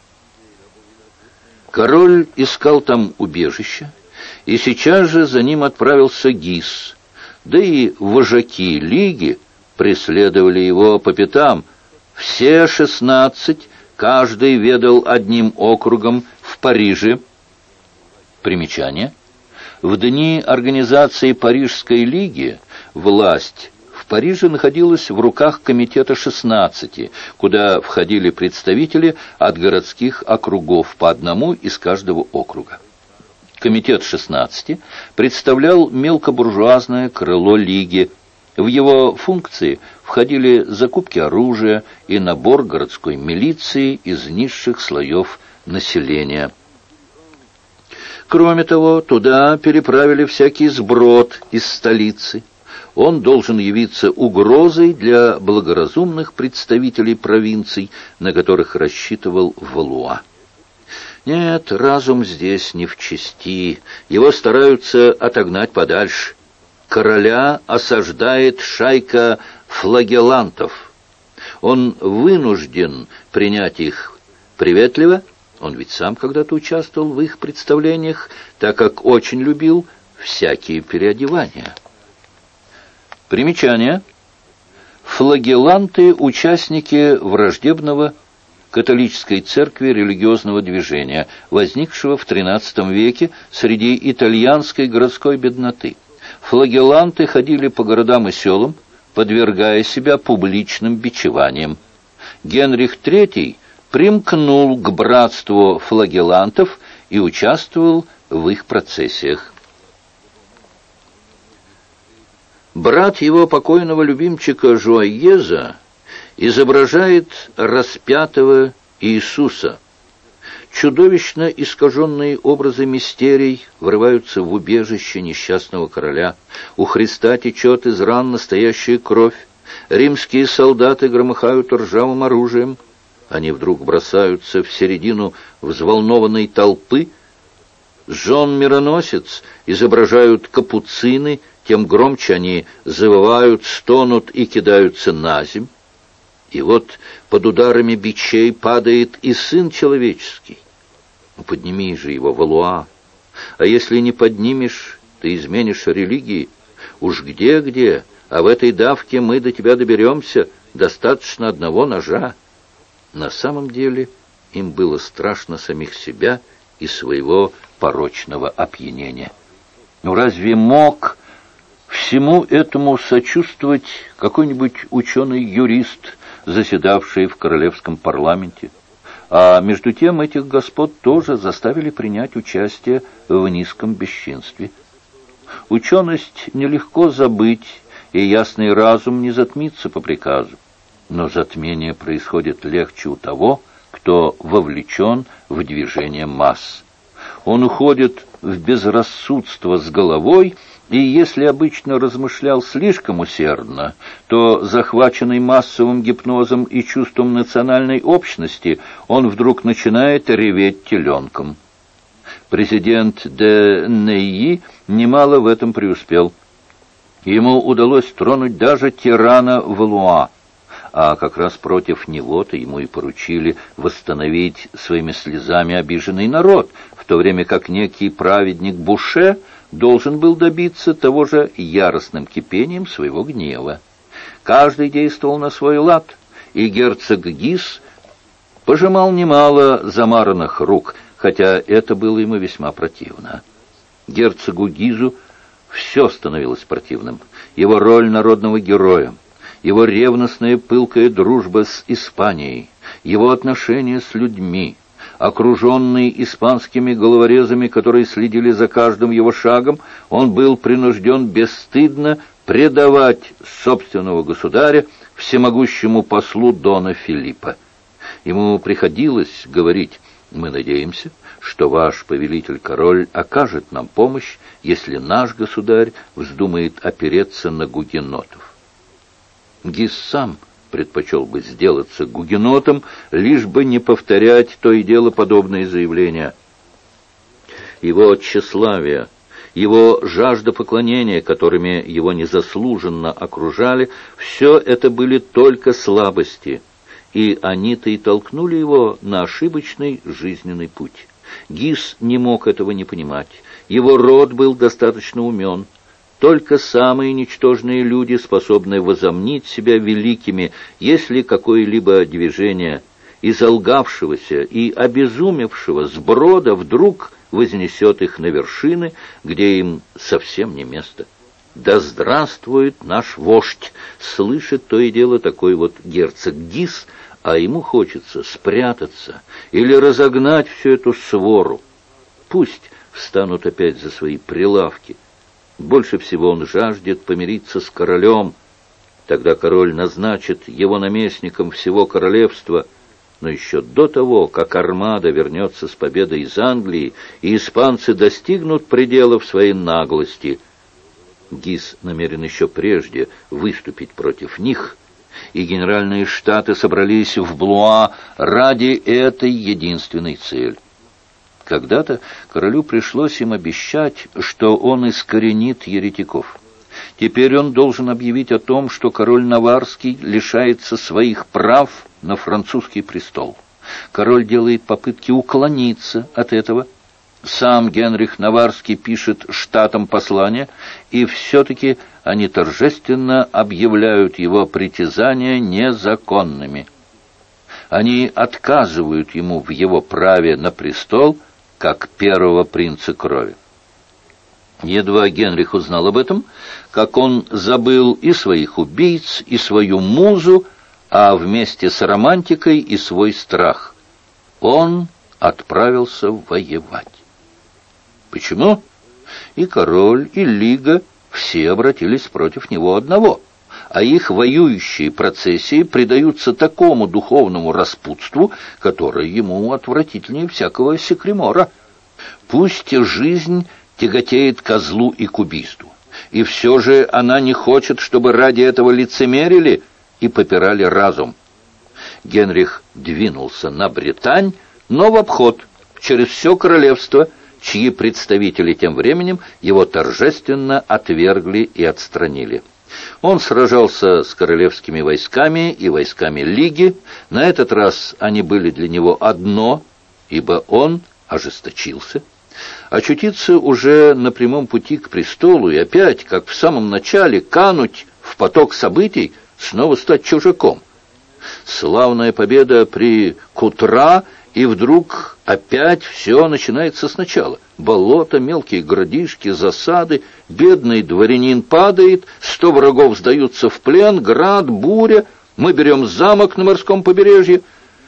S1: Король искал там убежище, и сейчас же за ним отправился Гис, да и вожаки лиги преследовали его по пятам. Все 16, каждый ведал одним округом в Париже. Примечание. В дни организации Парижской лиги власть в Париже находилась в руках комитета 16, куда входили представители от городских округов по одному из каждого округа. Комитет 16 представлял мелкобуржуазное крыло лиги. В его функции входили закупки оружия и набор городской милиции из низших слоев населения. Кроме того, туда переправили всякий сброд из столицы. Он должен явиться угрозой для благоразумных представителей провинций, на которых рассчитывал Валуа. Нет, разум здесь не в чести. Его стараются отогнать подальше. Короля осаждает шайка флагелантов. Он вынужден принять их приветливо. Он ведь сам когда-то участвовал в их представлениях, так как очень любил всякие переодевания. Примечание. Флагеланты – участники враждебного католической церкви религиозного движения, возникшего в XIII веке среди итальянской городской бедноты. Флагеланты ходили по городам и селам, подвергая себя публичным бичеваниям. Генрих III примкнул к братству флагелантов и участвовал в их процессиях. Брат его покойного любимчика Жуайеза изображает распятого Иисуса. Чудовищно искаженные образы мистерий врываются в убежище несчастного короля. У Христа течет из ран настоящая кровь. Римские солдаты громыхают ржавым оружием. Они вдруг бросаются в середину взволнованной толпы. Жон-мироносец изображают капуцины, тем громче они завывают, стонут и кидаются на земь. И вот под ударами бичей падает и Сын Человеческий. Подними же его, Валуа. А если не поднимешь, ты изменишь религии. Уж где-где, а в этой давке мы до тебя доберемся. Достаточно одного ножа. На самом деле им было страшно самих себя и своего порочного опьянения. Ну разве мог всему этому сочувствовать какой-нибудь ученый-юрист, заседавший в королевском парламенте? А между тем этих господ тоже заставили принять участие в низком бесчинстве. Ученость нелегко забыть, и ясный разум не затмится по приказу. Но затмение происходит легче у того, кто вовлечен в движение масс. Он уходит в безрассудство с головой, и если обычно размышлял слишком усердно, то, захваченный массовым гипнозом и чувством национальной общности, он вдруг начинает реветь теленком. Президент де Нейи немало в этом преуспел. Ему удалось тронуть даже тирана Валуа, а как раз против него-то ему и поручили восстановить своими слезами обиженный народ, в то время как некий праведник Буше должен был добиться того же яростным кипением своего гнева. Каждый действовал на свой лад, и герцог Гис пожимал немало замаранных рук, хотя это было ему весьма противно. Герцогу Гизу все становилось противным. Его роль народного героя, его ревностная пылкая дружба с Испанией, его отношения с людьми, окруженный испанскими головорезами, которые следили за каждым его шагом, он был принужден бесстыдно предавать собственного государя всемогущему послу Дона Филиппа. Ему приходилось говорить: «Мы надеемся, что ваш повелитель-король окажет нам помощь, если наш государь вздумает опереться на гугенотов». Гис сам предпочел бы сделаться гугенотом, лишь бы не повторять то и дело подобные заявления. Его тщеславие, его жажда поклонения, которыми его незаслуженно окружали, все это были только слабости, и они-то и толкнули его на ошибочный жизненный путь. Гис не мог этого не понимать. Его род был достаточно умен. Только самые ничтожные люди способны возомнить себя великими, если какое-либо движение изолгавшегося и обезумевшего сброда вдруг вознесет их на вершины, где им совсем не место. «Да здравствует наш вождь!» слышит то и дело такой вот герцог Гис, а ему хочется спрятаться или разогнать всю эту свору. Пусть встанут опять за свои прилавки. Больше всего он жаждет помириться с королем. Тогда король назначит его наместником всего королевства. Но еще до того, как армада вернется с победой из Англии, и испанцы достигнут пределов своей наглости, Гис намерен еще прежде выступить против них, и генеральные штаты собрались в Блуа ради этой единственной цели. Когда-то королю пришлось им обещать, что он искоренит еретиков. Теперь он должен объявить о том, что король Наварский лишается своих прав на французский престол. Король делает попытки уклониться от этого. Сам Генрих Наварский пишет штатам послание, и все-таки они торжественно объявляют его притязания незаконными. Они отказывают ему в его праве на престол, как первого принца крови. Едва Генрих узнал об этом, как он забыл и своих убийц, и свою музу, а вместе с романтикой и свой страх. Он отправился воевать. Почему? И король, и лига все обратились против него одного. а их воюющие процессии предаются такому духовному распутству, которое ему отвратительнее всякого секремора. Пусть жизнь тяготеет ко злу и к убийству, и все же она не хочет, чтобы ради этого лицемерили и попирали разум. Генрих двинулся на Британь, но в обход, через все королевство, чьи представители тем временем его торжественно отвергли и отстранили. Он сражался с королевскими войсками и войсками Лиги. На этот раз они были для него одно, ибо он ожесточился. Очутиться уже на прямом пути к престолу и опять, как в самом начале, кануть в поток событий, снова стать чужаком. Славная победа при Кутра, и вдруг опять все начинается сначала. Болото, мелкие городишки, засады, бедный дворянин падает, 100 врагов сдаются в плен, град, буря, мы берем замок на морском побережье.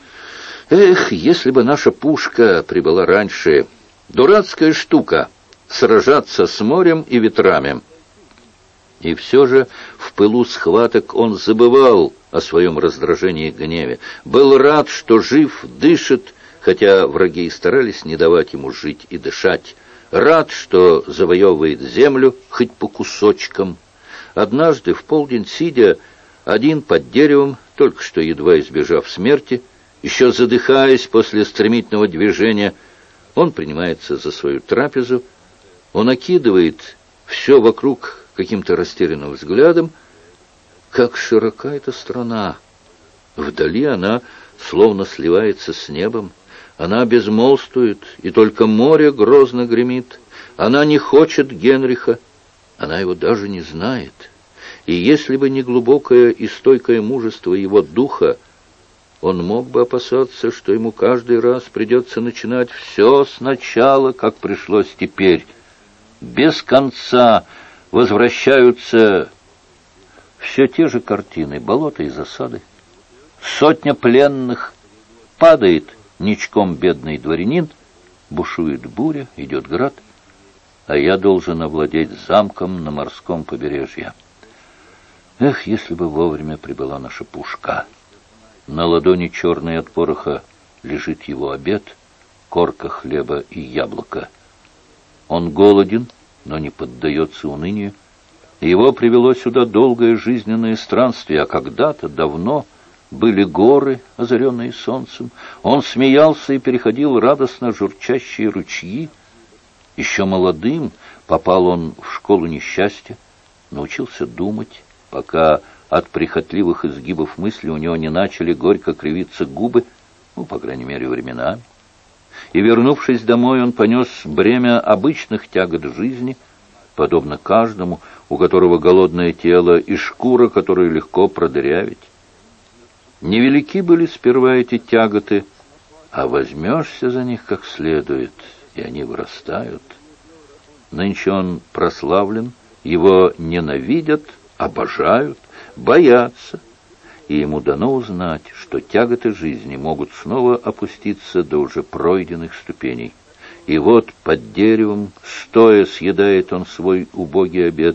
S1: Эх, если бы наша пушка прибыла раньше! Дурацкая штука — сражаться с морем и ветрами. И все же в пылу схваток он забывал о своем раздражении и гневе. Был рад, что жив, дышит, хотя враги и старались не давать ему жить и дышать. Рад, что завоевывает землю, хоть по кусочкам. Однажды в полдень, сидя один под деревом, только что едва избежав смерти, еще задыхаясь после стремительного движения, он принимается за свою трапезу, он окидывает все вокруг каким-то растерянным взглядом. Как широка эта страна! Вдали она словно сливается с небом. Она безмолвствует, и только море грозно гремит. Она не хочет Генриха, она его даже не знает. И если бы не глубокое и стойкое мужество его духа, он мог бы опасаться, что ему каждый раз придется начинать все сначала, как пришлось теперь. Без конца возвращаются все те же картины: болота и засады, 100 пленных, падает ничком бедный дворянин, бушует буря, идет град, а я должен овладеть замком на морском побережье. Эх, если бы вовремя прибыла наша пушка! На ладони черной от пороха лежит его обед, корка хлеба и яблоко. Он голоден, но не поддается унынию. Его привело сюда долгое жизненное странствие, а когда-то давно были горы, озаренные солнцем. Он смеялся и переходил радостно журчащие ручьи. Еще молодым попал он в школу несчастья, научился думать, пока от прихотливых изгибов мысли у него не начали горько кривиться губы, по крайней мере, временами. И, вернувшись домой, он понес бремя обычных тягот жизни, подобно каждому, у которого голодное тело и шкура, которую легко продырявить. Невелики были сперва эти тяготы, а возьмешься за них как следует, и они вырастают. Нынче он прославлен, его ненавидят, обожают, боятся, и ему дано узнать, что тяготы жизни могут снова опуститься до уже пройденных ступеней. И вот под деревом, стоя, съедает он свой убогий обед.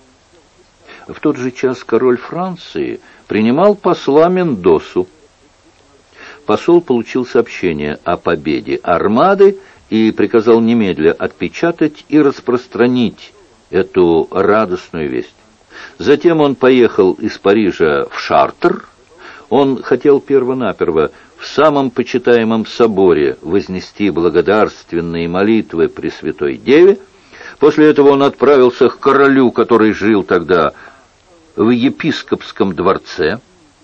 S1: В тот же час король Франции принимал посла Мендосу. Посол получил сообщение о победе армады и приказал немедля отпечатать и распространить эту радостную весть. Затем он поехал из Парижа в Шартр. Он хотел перво-наперво в самом почитаемом соборе вознести благодарственные молитвы Пресвятой Деве. После этого он отправился к королю, который жил тогда в епископском дворце.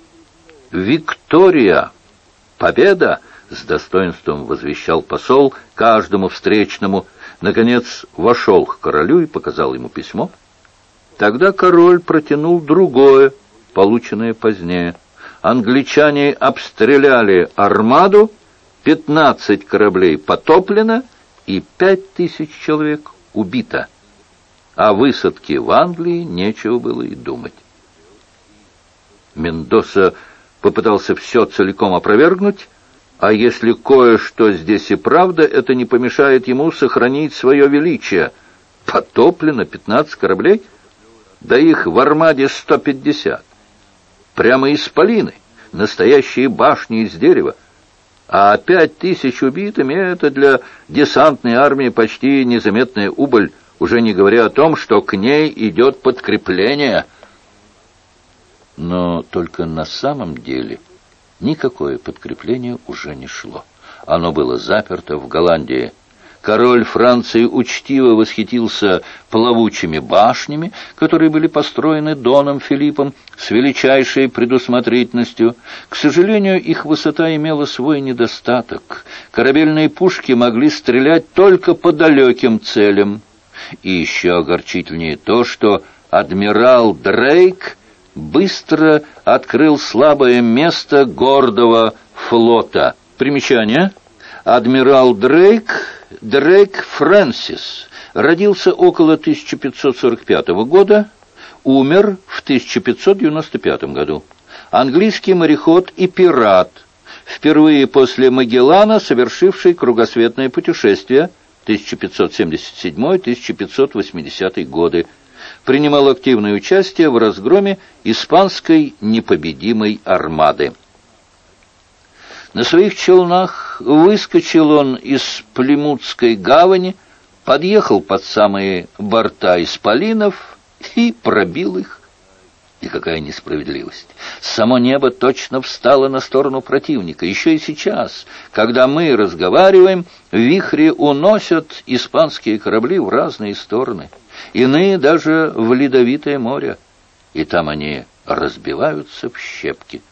S1: «Виктория! Победа!» — с достоинством возвещал посол каждому встречному. Наконец вошел к королю и показал ему письмо. Тогда король протянул другое, полученное позднее. Англичане обстреляли армаду, 15 кораблей потоплено и 5000 человек убито. О высадке в Англии нечего было и думать. Мендоса попытался все целиком опровергнуть, а если кое-что здесь и правда, это не помешает ему сохранить свое величие. Потоплено 15 кораблей? да их в Армаде 150. Прямо исполины, настоящие башни из дерева. А 5000 убитыми — это для десантной армии почти незаметная убыль, уже не говоря о том, что к ней идет подкрепление. Но только на самом деле никакое подкрепление уже не шло. Оно было заперто в Голландии. Король Франции учтиво восхитился плавучими башнями, которые были построены Доном Филиппом с величайшей предусмотрительностью. К сожалению, их высота имела свой недостаток. Корабельные пушки могли стрелять только по далеким целям. И еще огорчительнее то, что адмирал Дрейк быстро открыл слабое место гордого флота. Примечание. Адмирал Дрейк Фрэнсис родился около 1545 года, умер в 1595 году. Английский мореход и пират, впервые после Магеллана совершивший кругосветное путешествие 1577-1580 годы, принимал активное участие в разгроме испанской непобедимой армады. На своих челнах выскочил он из Плимутской гавани, подъехал под самые борта исполинов и пробил их. И какая несправедливость! Само небо точно встало на сторону противника. Еще и сейчас, когда мы разговариваем, вихри уносят испанские корабли в разные стороны, иные даже в Ледовитое море, и там они разбиваются в щепки.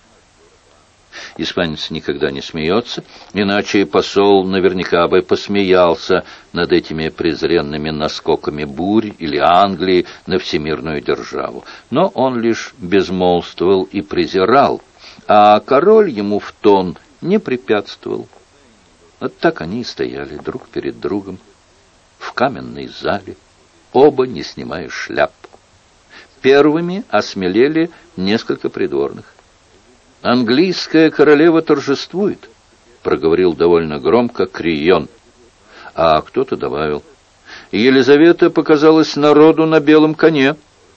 S1: Испанец никогда не смеется, иначе посол наверняка бы посмеялся над этими презренными наскоками бурь или Англии на всемирную державу. Но он лишь безмолвствовал и презирал, а король ему в тон не препятствовал. Вот так они и стояли друг перед другом в каменной зале, оба не снимая шляп. Первыми осмелели несколько придворных. «Английская королева торжествует», — проговорил довольно громко Крийон. А кто-то добавил: «Елизавета показалась народу на белом коне».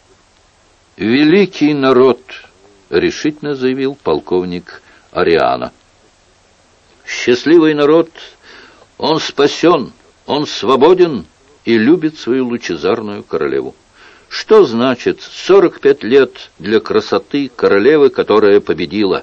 S1: «Великий народ», — решительно заявил полковник Ариана. «Счастливый народ, он спасен, он свободен и любит свою лучезарную королеву. Что значит 45 лет для красоты королевы, которая победила?»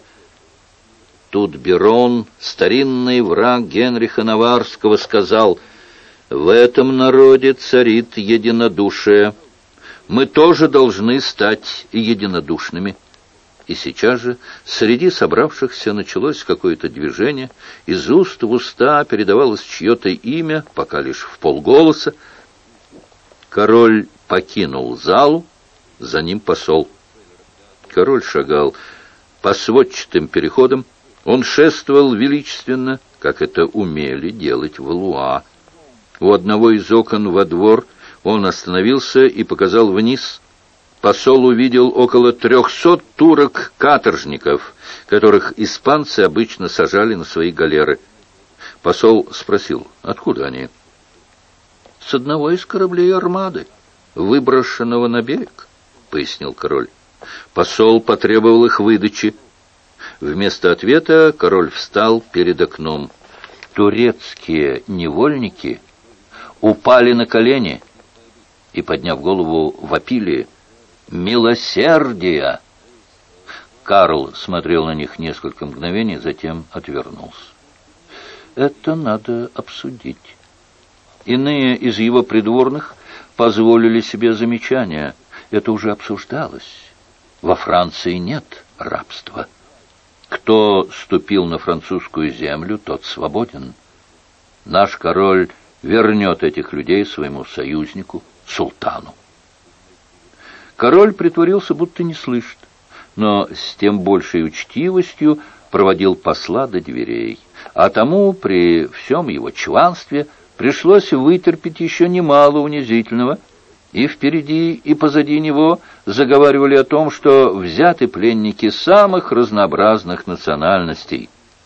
S1: Тут Берон, старинный враг Генриха Наварского, сказал: «В этом народе царит единодушие. Мы тоже должны стать единодушными». И сейчас же среди собравшихся началось какое-то движение, из уст в уста передавалось чье-то имя, пока лишь вполголоса. Король покинул залу, за ним посол. Король шагал по сводчатым переходам, он шествовал величественно, как это умели делать валуа. У одного из окон во двор он остановился и показал вниз. Посол увидел около 300 турок-каторжников, которых испанцы обычно сажали на свои галеры. Посол спросил: откуда они? «С одного из кораблей армады, выброшенного на берег», — пояснил король. Посол потребовал их выдачи. Вместо ответа король встал перед окном. Турецкие невольники упали на колени и, подняв голову, вопили: «Милосердие!» Карл смотрел на них несколько мгновений, затем отвернулся. «Это надо обсудить». Иные из его придворных позволили себе замечания. Это уже обсуждалось. Во Франции нет рабства. Кто ступил на французскую землю, тот свободен. Наш король вернет этих людей своему союзнику, султану. Король притворился, будто не слышит, но с тем большей учтивостью проводил посла до дверей. А тому при всем его чванстве пришлось вытерпеть еще немало унизительного, и впереди, и позади него заговаривали о том, что взяты пленники самых разнообразных национальностей.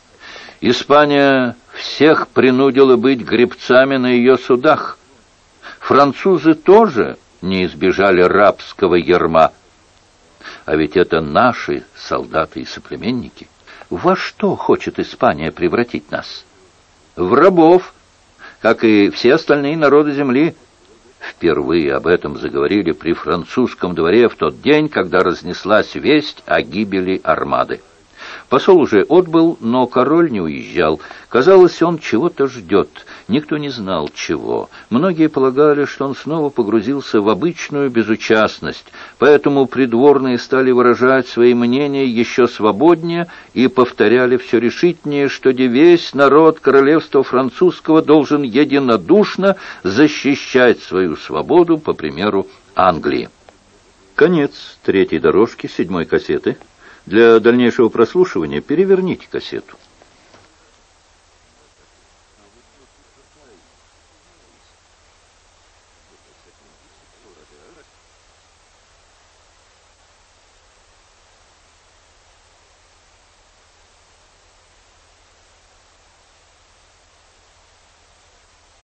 S1: Испания всех принудила быть гребцами на ее судах. Французы тоже не избежали рабского ярма. А ведь это наши солдаты и соплеменники. Во что хочет Испания превратить нас? В рабов, как и все остальные народы земли. Впервые об этом заговорили при французском дворе в тот день, когда разнеслась весть о гибели армады. Посол уже отбыл, но король не уезжал. Казалось, он чего-то ждет. Никто не знал, чего. Многие полагали, что он снова погрузился в обычную безучастность, поэтому придворные стали выражать свои мнения еще свободнее и повторяли все решительнее, что весь народ королевства французского должен единодушно защищать свою свободу, по примеру Англии. Конец третьей дорожки 7-й кассеты. Для дальнейшего прослушивания переверните кассету.